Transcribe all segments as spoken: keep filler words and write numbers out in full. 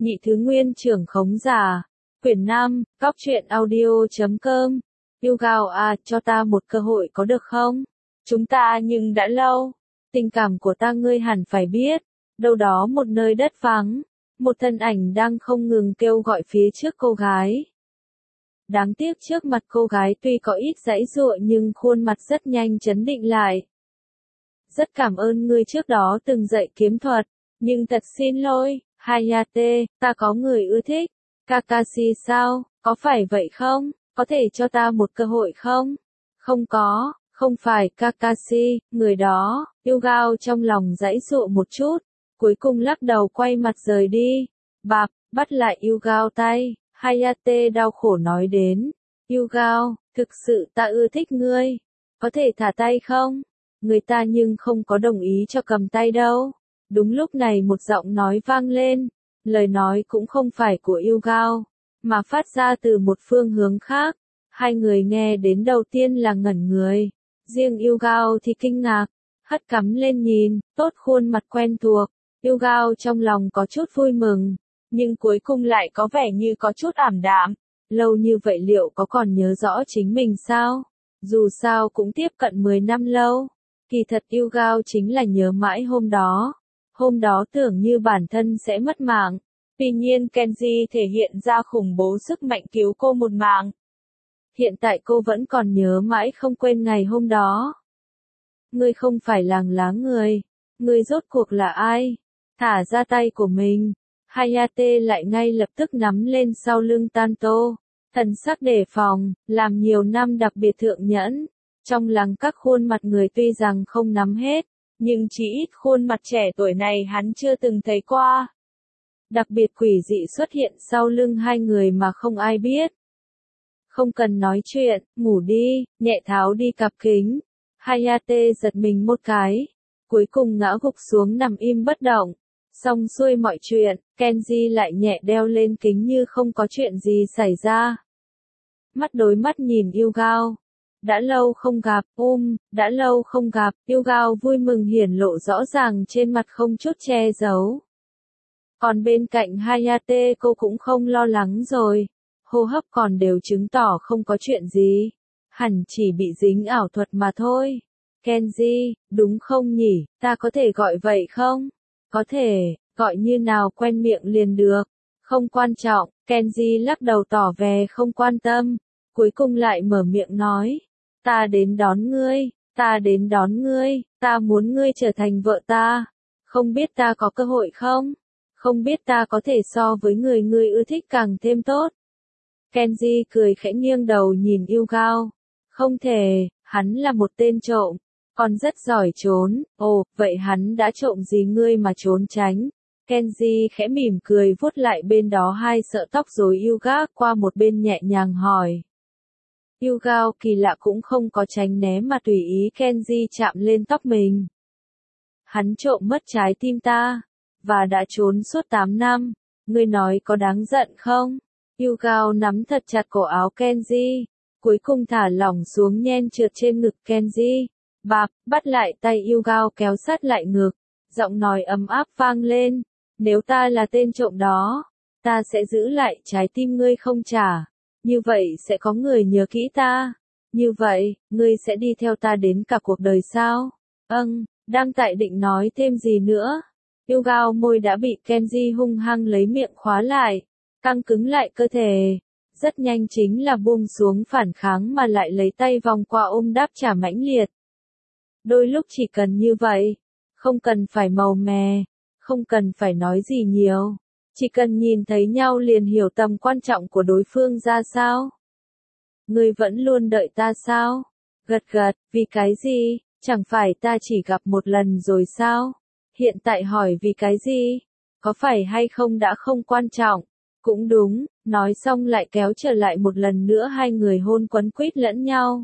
Nhị thứ nguyên trưởng khống giả. Quyển năm, góc truyện audio.com. Yêu Gao à, cho ta một cơ hội có được không? Chúng ta nhưng đã lâu. Tình cảm của ta ngươi hẳn phải biết. Đâu đó một nơi đất vắng. Một thân ảnh đang không ngừng kêu gọi phía trước cô gái. Đáng tiếc trước mặt cô gái tuy có ít giãy giụa nhưng khuôn mặt rất nhanh trấn định lại. Rất cảm ơn ngươi trước đó từng dạy kiếm thuật, nhưng thật xin lỗi, Hayate, ta có người ưa thích. Kakashi sao, có phải vậy không? Có thể cho ta một cơ hội không? Không có, không phải Kakashi, người đó. Yêu Gao trong lòng giãy giụa một chút, cuối cùng lắc đầu quay mặt rời đi. Bạp, bắt lại Yêu Gao tay, Hayate đau khổ nói đến. Yêu Gao, thực sự ta ưa thích ngươi. Có thể thả tay không? Người ta nhưng không có đồng ý cho cầm tay đâu. Đúng lúc này một giọng nói vang lên. Lời nói cũng không phải của Yêu Gao, mà phát ra từ một phương hướng khác. Hai người nghe đến đầu tiên là ngẩn người. Riêng Yêu Gao thì kinh ngạc, hất cắm lên nhìn, tốt khuôn mặt quen thuộc. Yêu Gao trong lòng có chút vui mừng, nhưng cuối cùng lại có vẻ như có chút ảm đạm. Lâu như vậy liệu có còn nhớ rõ chính mình sao? Dù sao cũng tiếp cận mười năm lâu. Kỳ thật Yêu Gao chính là nhớ mãi hôm đó. Hôm đó tưởng như bản thân sẽ mất mạng. Tuy nhiên Kenji thể hiện ra khủng bố sức mạnh cứu cô một mạng. Hiện tại cô vẫn còn nhớ mãi không quên ngày hôm đó. Ngươi không phải làng lá người. Ngươi rốt cuộc là ai? Thả ra tay của mình. Hayate lại ngay lập tức nắm lên sau lưng Tanto. Thần sắc đề phòng, làm nhiều năm đặc biệt thượng nhẫn. Trong làng các khuôn mặt người tuy rằng không nắm hết, nhưng chỉ ít khuôn mặt trẻ tuổi này hắn chưa từng thấy qua. Đặc biệt quỷ dị xuất hiện sau lưng hai người mà không ai biết. Không cần nói chuyện, ngủ đi, nhẹ tháo đi cặp kính. Hayate giật mình một cái, cuối cùng ngã gục xuống nằm im bất động. Xong xuôi mọi chuyện, Kenji lại nhẹ đeo lên kính như không có chuyện gì xảy ra. Mắt đối mắt nhìn Yêu Gao. Đã lâu không gặp, um, đã lâu không gặp, Yêu Gao vui mừng hiển lộ rõ ràng trên mặt không chút che giấu. Còn bên cạnh Hayate cô cũng không lo lắng rồi, hô hấp còn đều chứng tỏ không có chuyện gì, hẳn chỉ bị dính ảo thuật mà thôi. Kenji, đúng không nhỉ, ta có thể gọi vậy không? Có thể, gọi như nào quen miệng liền được, không quan trọng, Kenji lắc đầu tỏ vẻ không quan tâm, cuối cùng lại mở miệng nói. Ta đến đón ngươi, ta đến đón ngươi, ta muốn ngươi trở thành vợ ta. Không biết ta có cơ hội không? Không biết ta có thể so với người ngươi ưa thích càng thêm tốt. Kenji cười khẽ nghiêng đầu nhìn Yêu Gao. Không thể, hắn là một tên trộm, còn rất giỏi trốn. Ồ, vậy hắn đã trộm gì ngươi mà trốn tránh? Kenji khẽ mỉm cười vuốt lại bên đó hai sợi tóc rồi Yêu Gao qua một bên nhẹ nhàng hỏi. Yêu Gao kỳ lạ cũng không có tránh né mà tùy ý Kenji chạm lên tóc mình. Hắn trộm mất trái tim ta, và đã trốn suốt tám năm, ngươi nói có đáng giận không? Yêu Gao nắm thật chặt cổ áo Kenji, cuối cùng thả lỏng xuống nhen trượt trên ngực Kenji. Bạp, bắt lại tay Yêu Gao kéo sát lại ngực, giọng nói ấm áp vang lên. Nếu ta là tên trộm đó, ta sẽ giữ lại trái tim ngươi không trả. Như vậy sẽ có người nhớ kỹ ta. Như vậy, ngươi sẽ đi theo ta đến cả cuộc đời sao? Âng, đang tại định nói thêm gì nữa. Yêu Gao môi đã bị Kenji hung hăng lấy miệng khóa lại, căng cứng lại cơ thể. Rất nhanh chính là buông xuống phản kháng mà lại lấy tay vòng qua ôm đáp trả mãnh liệt. Đôi lúc chỉ cần như vậy, không cần phải màu mè, không cần phải nói gì nhiều. Chỉ cần nhìn thấy nhau liền hiểu tầm quan trọng của đối phương ra sao. Ngươi vẫn luôn đợi ta sao? Gật gật, vì cái gì? Chẳng phải ta chỉ gặp một lần rồi sao? Hiện tại hỏi vì cái gì? Có phải hay không đã không quan trọng? Cũng đúng, nói xong lại kéo trở lại một lần nữa hai người hôn quấn quýt lẫn nhau.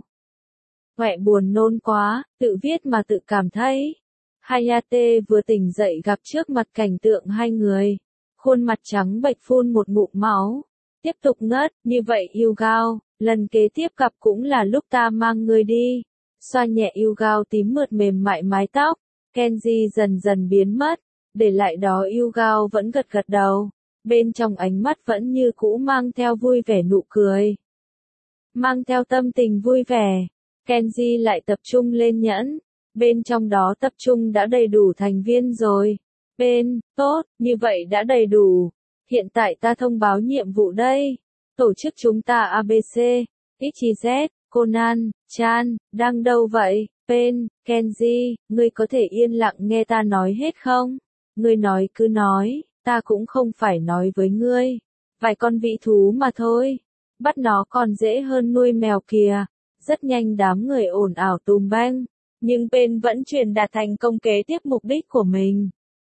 Mẹ buồn nôn quá, tự viết mà tự cảm thấy. Hayate vừa tỉnh dậy gặp trước mặt cảnh tượng hai người. Khuôn mặt trắng bệch phun một ngụm máu. Tiếp tục ngất, như vậy Yêu Gao, lần kế tiếp gặp cũng là lúc ta mang ngươi đi. Xoa nhẹ Yêu Gao tím mượt mềm mại mái tóc. Kenji dần dần biến mất, để lại đó Yêu Gao vẫn gật gật đầu. bên trong ánh mắt vẫn như cũ mang theo vui vẻ nụ cười. Mang theo tâm tình vui vẻ, Kenji lại tập trung lên nhẫn, bên trong đó tập trung đã đầy đủ thành viên rồi. Bên, tốt, như vậy đã đầy đủ. Hiện tại ta thông báo nhiệm vụ đây. Tổ chức chúng ta a bê xê, ích zét, Conan, Chan, đang đâu vậy? Bên, Kenji, ngươi có thể yên lặng nghe ta nói hết không? Ngươi nói cứ nói, ta cũng không phải nói với ngươi. Vài con vị thú mà thôi. Bắt nó còn dễ hơn nuôi mèo kìa. Rất nhanh đám người ồn ào tùm beng, nhưng bên vẫn truyền đạt thành công kế tiếp mục đích của mình.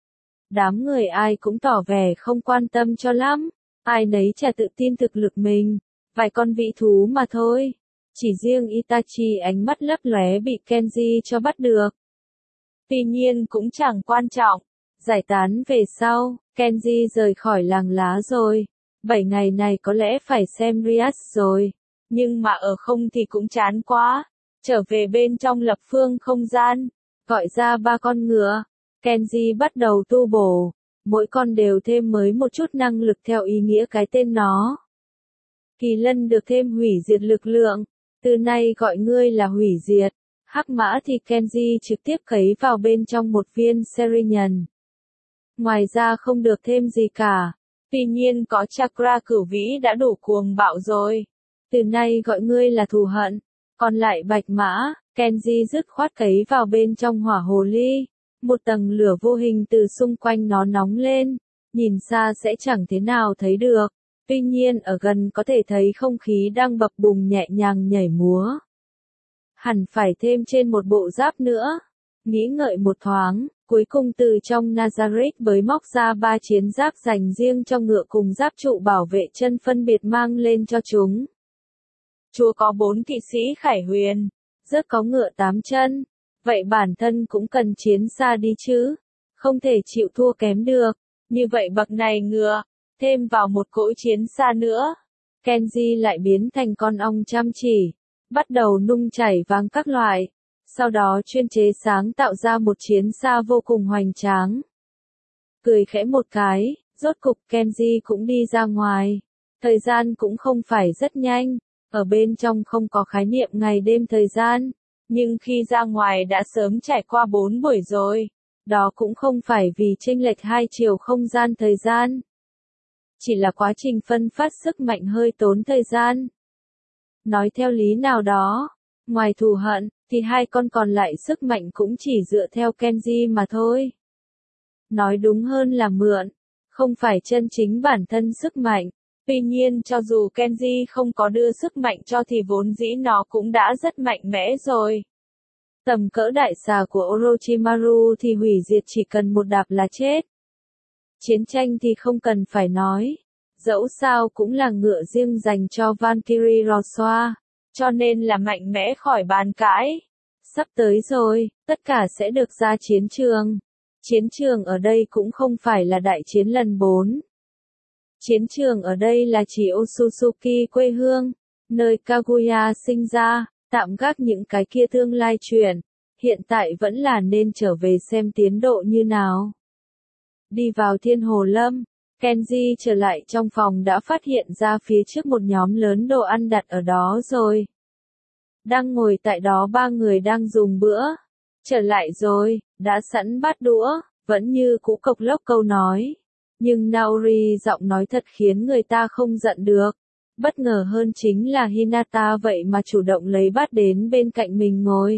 Đám người ai cũng tỏ vẻ không quan tâm cho lắm, ai nấy chả tự tin thực lực mình, vài con vị thú mà thôi. Chỉ riêng Itachi ánh mắt lấp lóe bị Kenji cho bắt được. Tuy nhiên cũng chẳng quan trọng, giải tán về sau, Kenji rời khỏi làng lá rồi. Bảy ngày này có lẽ phải xem Rias rồi, nhưng mà ở không thì cũng chán quá. Trở về bên trong lập phương không gian, gọi ra ba con ngựa. Kenji bắt đầu tu bổ, mỗi con đều thêm mới một chút năng lực theo ý nghĩa cái tên nó. Kỳ lân được thêm hủy diệt lực lượng, từ nay gọi ngươi là hủy diệt. Hắc mã thì Kenji trực tiếp cấy vào bên trong một viên Serinhân. Ngoài ra không được thêm gì cả, tuy nhiên có chakra cửu vĩ đã đủ cuồng bạo rồi. Từ nay gọi ngươi là thù hận. Còn lại bạch mã, Kenji dứt khoát cấy vào bên trong hỏa hồ ly. Một tầng lửa vô hình từ xung quanh nó nóng lên, nhìn xa sẽ chẳng thế nào thấy được. Tuy nhiên ở gần có thể thấy không khí đang bập bùng nhẹ nhàng nhảy múa. Hẳn phải thêm trên một bộ giáp nữa. Nghĩ ngợi một thoáng, cuối cùng từ trong Nazareth bới móc ra ba chiến giáp dành riêng cho ngựa cùng giáp trụ bảo vệ chân phân biệt mang lên cho chúng. Chúa có bốn kỵ sĩ khải huyền, rất có ngựa tám chân. Vậy bản thân cũng cần chiến xa đi chứ, không thể chịu thua kém được. Như vậy bậc này ngựa, thêm vào một cỗ chiến xa nữa. Kenji lại biến thành con ong chăm chỉ, bắt đầu nung chảy vàng các loại. Sau đó chuyên chế sáng tạo ra một chiến xa vô cùng hoành tráng. Cười khẽ một cái, rốt cục Kenji cũng đi ra ngoài. Thời gian cũng không phải rất nhanh, ở bên trong không có khái niệm ngày đêm thời gian. Nhưng khi ra ngoài đã sớm trải qua bốn buổi rồi. Đó cũng không phải vì chênh lệch hai chiều không gian thời gian. Chỉ là quá trình phân phát sức mạnh hơi tốn thời gian. Nói theo lý nào đó, ngoài thù hận, thì hai con còn lại sức mạnh cũng chỉ dựa theo Kenji mà thôi. Nói đúng hơn là mượn, không phải chân chính bản thân sức mạnh. Tuy nhiên cho dù Kenji không có đưa sức mạnh cho thì vốn dĩ nó cũng đã rất mạnh mẽ rồi. Tầm cỡ đại xà của Orochimaru thì hủy diệt chỉ cần một đạp là chết. Chiến tranh thì không cần phải nói. Dẫu sao cũng là ngựa riêng dành cho Valkyrie Rosoa, cho nên là mạnh mẽ khỏi bàn cãi. Sắp tới rồi, tất cả sẽ được ra chiến trường. Chiến trường ở đây cũng không phải là đại chiến lần bốn. Chiến trường ở đây là chỉ Otsutsuki quê hương, nơi Kaguya sinh ra, tạm gác những cái kia tương lai chuyện, hiện tại vẫn là nên trở về xem tiến độ như nào. Đi vào Thiên Hồ Lâm, Kenji trở lại trong phòng đã phát hiện ra phía trước một nhóm lớn đồ ăn đặt ở đó rồi. Đang ngồi tại đó ba người đang dùng bữa. Trở lại rồi, đã sẵn bát đũa, vẫn như cũ cộc lốc câu nói. Nhưng Naori giọng nói thật khiến người ta không giận được. Bất ngờ hơn chính là Hinata vậy mà chủ động lấy bát đến bên cạnh mình ngồi.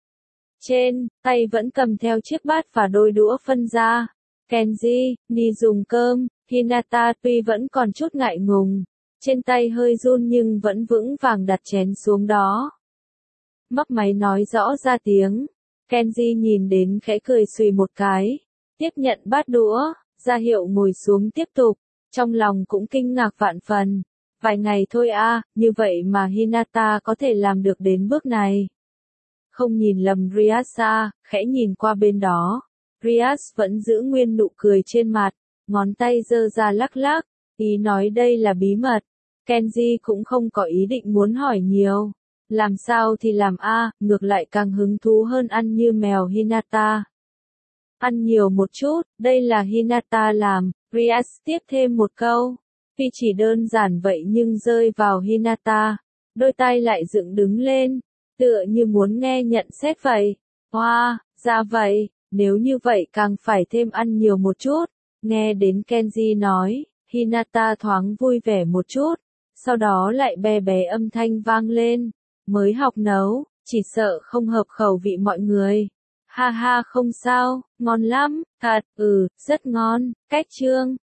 Trên, tay vẫn cầm theo chiếc bát và đôi đũa phân ra. Kenji, đi dùng cơm, Hinata tuy vẫn còn chút ngại ngùng. Trên tay hơi run nhưng vẫn vững vàng đặt chén xuống đó. Móc máy nói rõ ra tiếng. Kenji nhìn đến khẽ cười xùy một cái. Tiếp nhận bát đũa, ra hiệu ngồi xuống tiếp tục. Trong lòng cũng kinh ngạc vạn phần. Vài ngày thôi a, như vậy mà Hinata có thể làm được đến bước này. Không nhìn lầm Riasa, khẽ nhìn qua bên đó. Rias vẫn giữ nguyên nụ cười trên mặt, ngón tay giơ ra lắc lắc, ý nói đây là bí mật. Kenji cũng không có ý định muốn hỏi nhiều. Làm sao thì làm a, ngược lại càng hứng thú hơn ăn như mèo Hinata. Ăn nhiều một chút, đây là Hinata làm, Rias tiếp thêm một câu. Vì chỉ đơn giản vậy nhưng rơi vào Hinata. Đôi tay lại dựng đứng lên. Tựa như muốn nghe nhận xét vậy. Hoa, wow, ra vậy. Nếu như vậy càng phải thêm ăn nhiều một chút. Nghe đến Kenji nói. Hinata thoáng vui vẻ một chút. Sau đó lại bè bé âm thanh vang lên. Mới học nấu. Chỉ sợ không hợp khẩu vị mọi người. Ha ha không sao, ngon lắm, thật, ừ, rất ngon, cách chương.